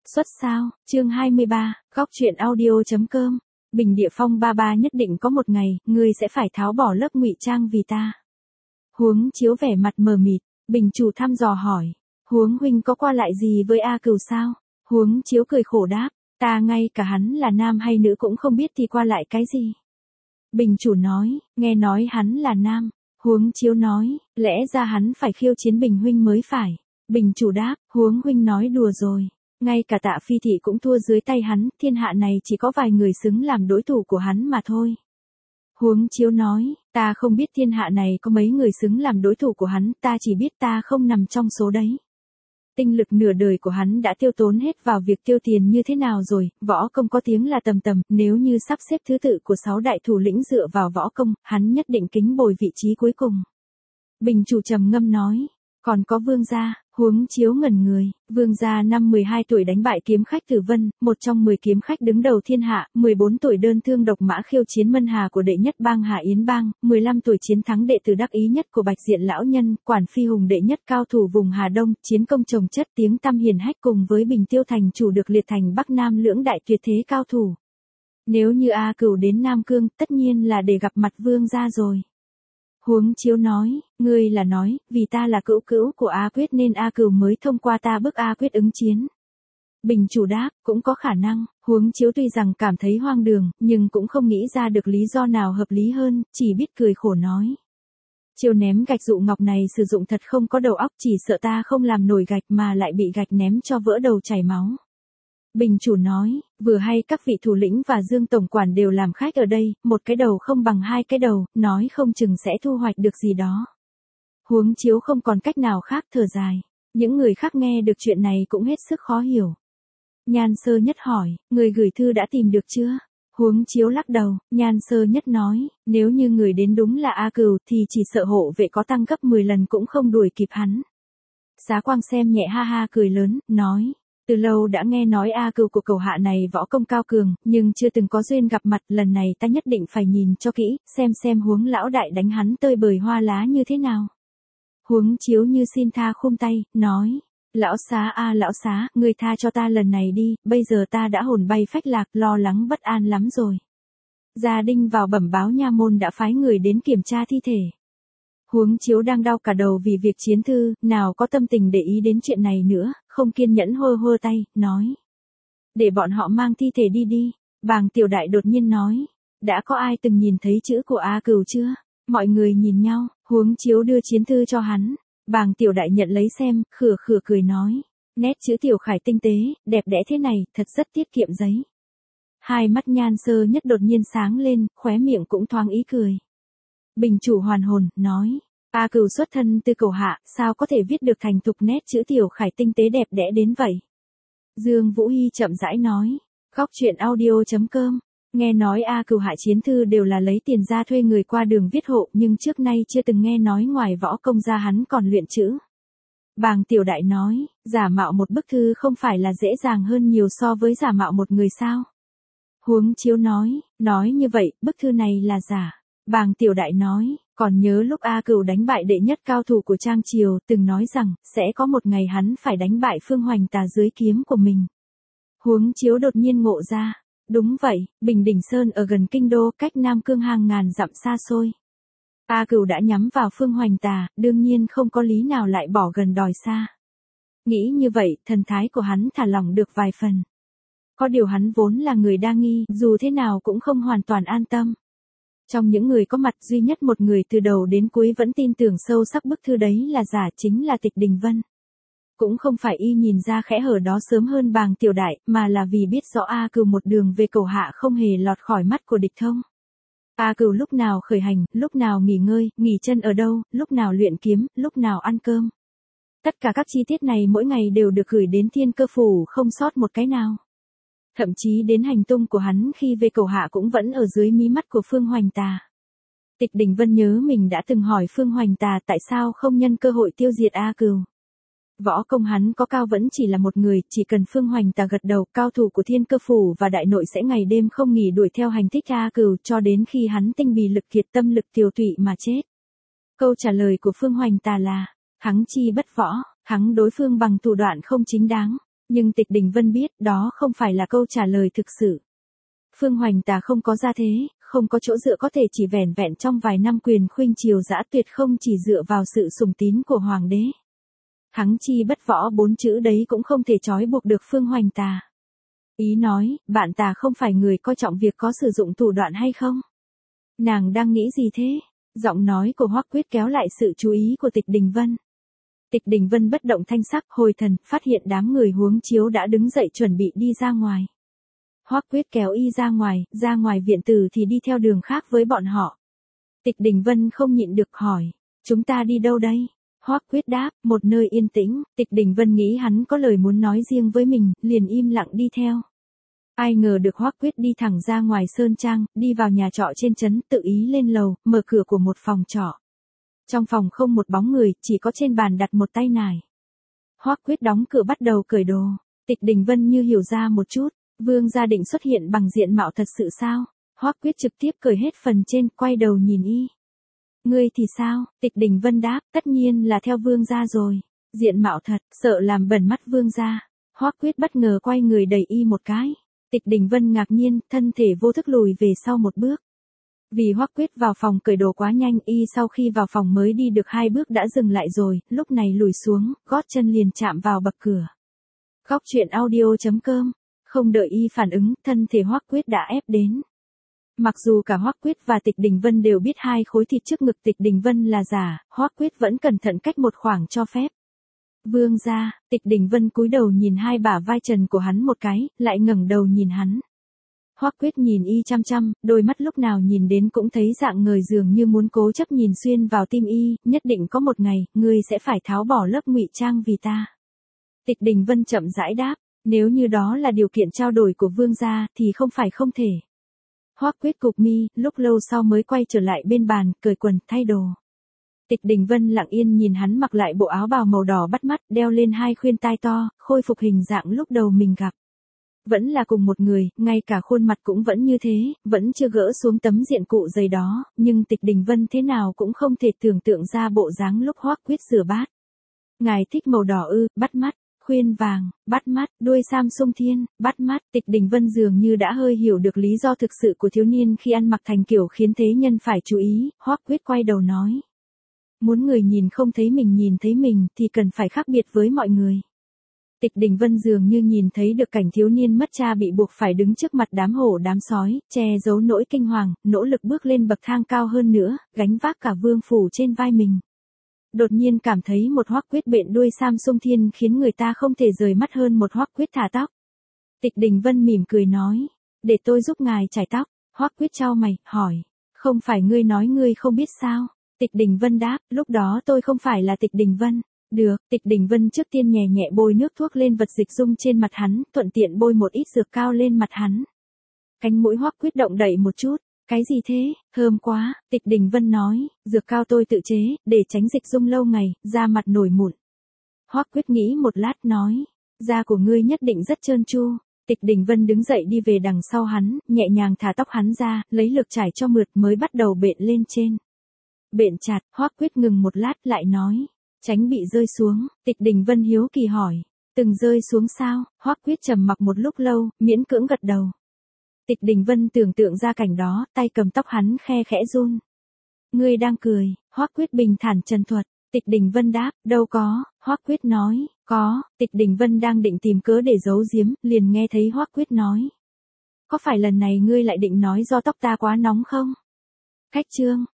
Xuất sao, chương 23, góc truyện audio.com. Bình Địa Phong ba ba nhất định có một ngày, ngươi sẽ phải tháo bỏ lớp ngụy trang vì ta. Huống Chiếu vẻ mặt mờ mịt, Bình chủ thăm dò hỏi. Huống huynh có qua lại gì với A Cừu sao? Huống Chiếu cười khổ đáp, ta ngay cả hắn là nam hay nữ cũng không biết thì qua lại cái gì. Bình chủ nói, nghe nói hắn là nam. Huống Chiếu nói, lẽ ra hắn phải khiêu chiến Bình huynh mới phải. Bình chủ đáp, Huống huynh nói đùa rồi. Ngay cả Tạ Phi Thị cũng thua dưới tay hắn, thiên hạ này chỉ có vài người xứng làm đối thủ của hắn mà thôi. Huống Chiếu nói, ta không biết thiên hạ này có mấy người xứng làm đối thủ của hắn, ta chỉ biết ta không nằm trong số đấy. Tinh lực nửa đời của hắn đã tiêu tốn hết vào việc tiêu tiền như thế nào rồi, võ công có tiếng là tầm tầm, nếu như sắp xếp thứ tự của 6 đại thủ lĩnh dựa vào võ công, hắn nhất định kính bồi vị trí cuối cùng. Bình chủ trầm ngâm nói, còn có Vương gia. Huống Chiếu ngẩn người, Vương gia năm 12 tuổi đánh bại kiếm khách Tử Vân, một trong 10 kiếm khách đứng đầu thiên hạ, 14 tuổi đơn thương độc mã khiêu chiến Mân Hà của đệ nhất bang Hà Yến bang, 15 tuổi chiến thắng đệ tử đắc ý nhất của Bạch Diện lão nhân, Quản Phi Hùng đệ nhất cao thủ vùng Hà Đông, chiến công chồng chất tiếng tăm hiển hách cùng với Bình Tiêu thành chủ được liệt thành Bắc Nam lưỡng đại tuyệt thế cao thủ. Nếu như A Cừu đến Nam Cương, tất nhiên là để gặp mặt Vương gia rồi. Huống Chiếu nói, ngươi là nói, vì ta là cữu cữu của A Quyết nên A Cừu mới thông qua ta bức A Quyết ứng chiến. Bình chủ đáp, cũng có khả năng. Huống Chiếu tuy rằng cảm thấy hoang đường, nhưng cũng không nghĩ ra được lý do nào hợp lý hơn, chỉ biết cười khổ nói. Chiêu ném gạch dụ ngọc này sử dụng thật không có đầu óc, chỉ sợ ta không làm nổi gạch mà lại bị gạch ném cho vỡ đầu chảy máu. Bình chủ nói, vừa hay các vị thủ lĩnh và Dương tổng quản đều làm khách ở đây, một cái đầu không bằng hai cái đầu, nói không chừng sẽ thu hoạch được gì đó. Huống Chiếu không còn cách nào khác thở dài. Những người khác nghe được chuyện này cũng hết sức khó hiểu. Nhan Sơ Nhất hỏi, người gửi thư đã tìm được chưa? Huống Chiếu lắc đầu, Nhan Sơ Nhất nói, nếu như người đến đúng là A Cừu thì chỉ sợ hộ vệ có tăng gấp 10 lần cũng không đuổi kịp hắn. Giá Quang xem nhẹ ha ha cười lớn, nói. Từ lâu đã nghe nói A Cừu của Cẩu hạ này võ công cao cường, nhưng chưa từng có duyên gặp mặt, lần này ta nhất định phải nhìn cho kỹ, xem Huống lão đại đánh hắn tơi bời hoa lá như thế nào. Huống Chiếu như xin tha khum tay, nói, lão xá, ngươi tha cho ta lần này đi, bây giờ ta đã hồn bay phách lạc, lo lắng bất an lắm rồi. Gia Đinh vào bẩm báo nha môn đã phái người đến kiểm tra thi thể. Huống Chiếu đang đau cả đầu vì việc chiến thư, nào có tâm tình để ý đến chuyện này nữa, không kiên nhẫn hơ tay, nói. Để bọn họ mang thi thể đi đi. Bàng Tiểu Đại đột nhiên nói. Đã có ai từng nhìn thấy chữ của A Cừu chưa? Mọi người nhìn nhau, Huống Chiếu đưa chiến thư cho hắn. Bàng Tiểu Đại nhận lấy xem, khửa cười nói. Nét chữ Tiểu Khải tinh tế, đẹp đẽ thế này, thật rất tiết kiệm giấy. Hai mắt Nhan Sơ Nhất đột nhiên sáng lên, khóe miệng cũng thoáng ý cười. Bình chủ hoàn hồn, nói. A Cừu xuất thân từ Cẩu hạ, sao có thể viết được thành thục nét chữ Tiểu Khải tinh tế đẹp đẽ đến vậy? Dương Vũ Hy chậm rãi nói. Góc truyện audio.com. Nghe nói A Cừu hạ chiến thư đều là lấy tiền ra thuê người qua đường viết hộ, nhưng trước nay chưa từng nghe nói ngoài võ công ra hắn còn luyện chữ. Bàng Tiểu Đại nói, giả mạo một bức thư không phải là dễ dàng hơn nhiều so với giả mạo một người sao? Huống Chiếu nói như vậy, bức thư này là giả. Bàng Tiểu Đại nói, còn nhớ lúc A Cừu đánh bại đệ nhất cao thủ của Trang Triều, từng nói rằng, sẽ có một ngày hắn phải đánh bại Phương Hoành Tà dưới kiếm của mình. Huống Chiếu đột nhiên ngộ ra. Đúng vậy, Bình Đỉnh Sơn ở gần kinh đô, cách Nam Cương hàng ngàn dặm xa xôi. A Cừu đã nhắm vào Phương Hoành Tà, đương nhiên không có lý nào lại bỏ gần đòi xa. Nghĩ như vậy, thần thái của hắn thả lỏng được vài phần. Có điều hắn vốn là người đa nghi, dù thế nào cũng không hoàn toàn an tâm. Trong những người có mặt, duy nhất một người từ đầu đến cuối vẫn tin tưởng sâu sắc bức thư đấy là giả, chính là Tịch Đình Vân. Cũng không phải y nhìn ra khẽ hở đó sớm hơn Bàng Tiểu Đại, mà là vì biết rõ A Cừu một đường về Cẩu hạ không hề lọt khỏi mắt của địch thông. A Cừu lúc nào khởi hành, lúc nào nghỉ ngơi, nghỉ chân ở đâu, lúc nào luyện kiếm, lúc nào ăn cơm. Tất cả các chi tiết này mỗi ngày đều được gửi đến Thiên Cơ phủ không sót một cái nào. Thậm chí đến hành tung của hắn khi về Cẩu hạ cũng vẫn ở dưới mí mắt của Phương Hoành Tà. Tịch Đình Vân nhớ mình đã từng hỏi Phương Hoành Tà tại sao không nhân cơ hội tiêu diệt A Cừu. Võ công hắn có cao vẫn chỉ là một người, chỉ cần Phương Hoành Tà gật đầu, cao thủ của Thiên Cơ phủ và đại nội sẽ ngày đêm không nghỉ đuổi theo hành thích A Cừu cho đến khi hắn tinh bì lực kiệt tâm lực tiều tụy mà chết. Câu trả lời của Phương Hoành Tà là, thắng chi bất võ, thắng đối phương bằng thủ đoạn không chính đáng. Nhưng Tịch Đình Vân biết đó không phải là câu trả lời thực sự. Phương Hoành Tà không có gia thế, không có chỗ dựa có thể chỉ vẻn vẹn trong vài năm quyền khuynh triều dã tuyệt không chỉ dựa vào sự sùng tín của Hoàng đế. Thắng chi bất võ 4 chữ đấy cũng không thể trói buộc được Phương Hoành Tà. Ý nói, bạn ta không phải người coi trọng việc có sử dụng thủ đoạn hay không? Nàng đang nghĩ gì thế? Giọng nói của Hoắc Quyết kéo lại sự chú ý của Tịch Đình Vân. Tịch Đình Vân bất động thanh sắc, hồi thần, phát hiện đám người huống chiếu đã đứng dậy chuẩn bị đi ra ngoài. Hoắc Quyết kéo y ra ngoài viện tử thì đi theo đường khác với bọn họ. Tịch Đình Vân không nhịn được hỏi, chúng ta đi đâu đây? Hoắc Quyết đáp, một nơi yên tĩnh. Tịch Đình Vân nghĩ hắn có lời muốn nói riêng với mình, liền im lặng đi theo. Ai ngờ được Hoắc Quyết đi thẳng ra ngoài sơn trang, đi vào nhà trọ trên trấn, tự ý lên lầu, mở cửa của một phòng trọ. Trong phòng không một bóng người, chỉ có trên bàn đặt một tay nải. Hoắc Quyết đóng cửa bắt đầu cởi đồ. Tịch Đình Vân như hiểu ra một chút, Vương gia định xuất hiện bằng diện mạo thật sự sao? Hoắc Quyết trực tiếp cởi hết phần trên, quay đầu nhìn y. Ngươi thì sao? Tịch Đình Vân đáp, tất nhiên là theo Vương gia rồi. Diện mạo thật, sợ làm bẩn mắt Vương gia. Hoắc Quyết bất ngờ quay người đẩy y một cái. Tịch Đình Vân ngạc nhiên, thân thể vô thức lùi về sau một bước. Vì Hoắc Quyết vào phòng cởi đồ quá nhanh, y sau khi vào phòng mới đi được 2 bước đã dừng lại rồi, lúc này lùi xuống, gót chân liền chạm vào bậc cửa. Góc truyện audio.com. Không đợi y phản ứng, thân thể Hoắc Quyết đã ép đến. Mặc dù cả Hoắc Quyết và Tịch Đình Vân đều biết 2 khối thịt trước ngực Tịch Đình Vân là giả, Hoắc Quyết vẫn cẩn thận cách một khoảng cho phép. Vương gia, Tịch Đình Vân cúi đầu nhìn 2 bả vai trần của hắn một cái, lại ngẩng đầu nhìn hắn. Hoắc Quyết nhìn y chăm chăm, đôi mắt lúc nào nhìn đến cũng thấy dạng người dường như muốn cố chấp nhìn xuyên vào tim y, nhất định có một ngày, ngươi sẽ phải tháo bỏ lớp ngụy trang vì ta. Tịch Đình Vân chậm rãi đáp, nếu như đó là điều kiện trao đổi của vương gia thì không phải không thể. Hoắc Quyết cụp mi, lúc lâu sau mới quay trở lại bên bàn, cởi quần, thay đồ. Tịch Đình Vân lặng yên nhìn hắn mặc lại bộ áo bào màu đỏ bắt mắt, đeo lên 2 khuyên tai to, khôi phục hình dạng lúc đầu mình gặp. Vẫn là cùng một người, ngay cả khuôn mặt cũng vẫn như thế, vẫn chưa gỡ xuống tấm diện cụ dày đó, nhưng Tịch Đình Vân thế nào cũng không thể tưởng tượng ra bộ dáng lúc Hoắc Quyết rửa bát. Ngài thích màu đỏ ư? Bắt mắt. Khuyên vàng, bắt mắt, đuôi Samsung Thiên, bắt mắt. Tịch Đình Vân dường như đã hơi hiểu được lý do thực sự của thiếu niên khi ăn mặc thành kiểu khiến thế nhân phải chú ý. Hoắc Quyết quay đầu nói, muốn người nhìn không thấy mình nhìn thấy mình thì cần phải khác biệt với mọi người. Tịch Đình Vân dường như nhìn thấy được cảnh thiếu niên mất cha bị buộc phải đứng trước mặt đám hổ đám sói, che giấu nỗi kinh hoàng, nỗ lực bước lên bậc thang cao hơn nữa, gánh vác cả vương phủ trên vai mình. Đột nhiên cảm thấy một Hoắc Quyết bện đuôi Samsung Thiên khiến người ta không thể rời mắt hơn một Hoắc Quyết thả tóc. Tịch Đình Vân mỉm cười nói, để tôi giúp ngài chải tóc. Hoắc Quyết chau mày, hỏi, không phải ngươi nói ngươi không biết sao? Tịch Đình Vân đáp, lúc đó tôi không phải là Tịch Đình Vân. Được, Tịch Đình Vân trước tiên nhẹ nhẹ bôi nước thuốc lên vật dịch dung trên mặt hắn, thuận tiện bôi một ít dược cao lên mặt hắn. Cánh mũi Hoắc Quyết động đậy một chút. Cái gì thế, thơm quá, Tịch Đình Vân nói, dược cao tôi tự chế, để tránh dịch dung lâu ngày, da mặt nổi mụn. Hoắc Quyết nghĩ một lát nói, da của ngươi nhất định rất trơn tru. Tịch Đình Vân đứng dậy đi về đằng sau hắn, nhẹ nhàng thả tóc hắn ra, lấy lực trải cho mượt mới bắt đầu bện lên trên. Bện chặt, Hoắc Quyết ngừng một lát lại nói, tránh bị rơi xuống. Tịch Đình Vân hiếu kỳ hỏi, từng rơi xuống sao? Hoắc Quyết trầm mặc một lúc lâu, miễn cưỡng gật đầu. Tịch Đình Vân tưởng tượng ra cảnh đó, tay cầm tóc hắn khe khẽ run. Ngươi đang cười? Hoắc Quyết bình thản trần thuật. Tịch Đình Vân đáp, đâu có. Hoắc Quyết nói, có. Tịch Đình Vân đang định tìm cớ để giấu giếm, liền nghe thấy Hoắc Quyết nói, có phải lần này ngươi lại định nói do tóc ta quá nóng không? Khách trương,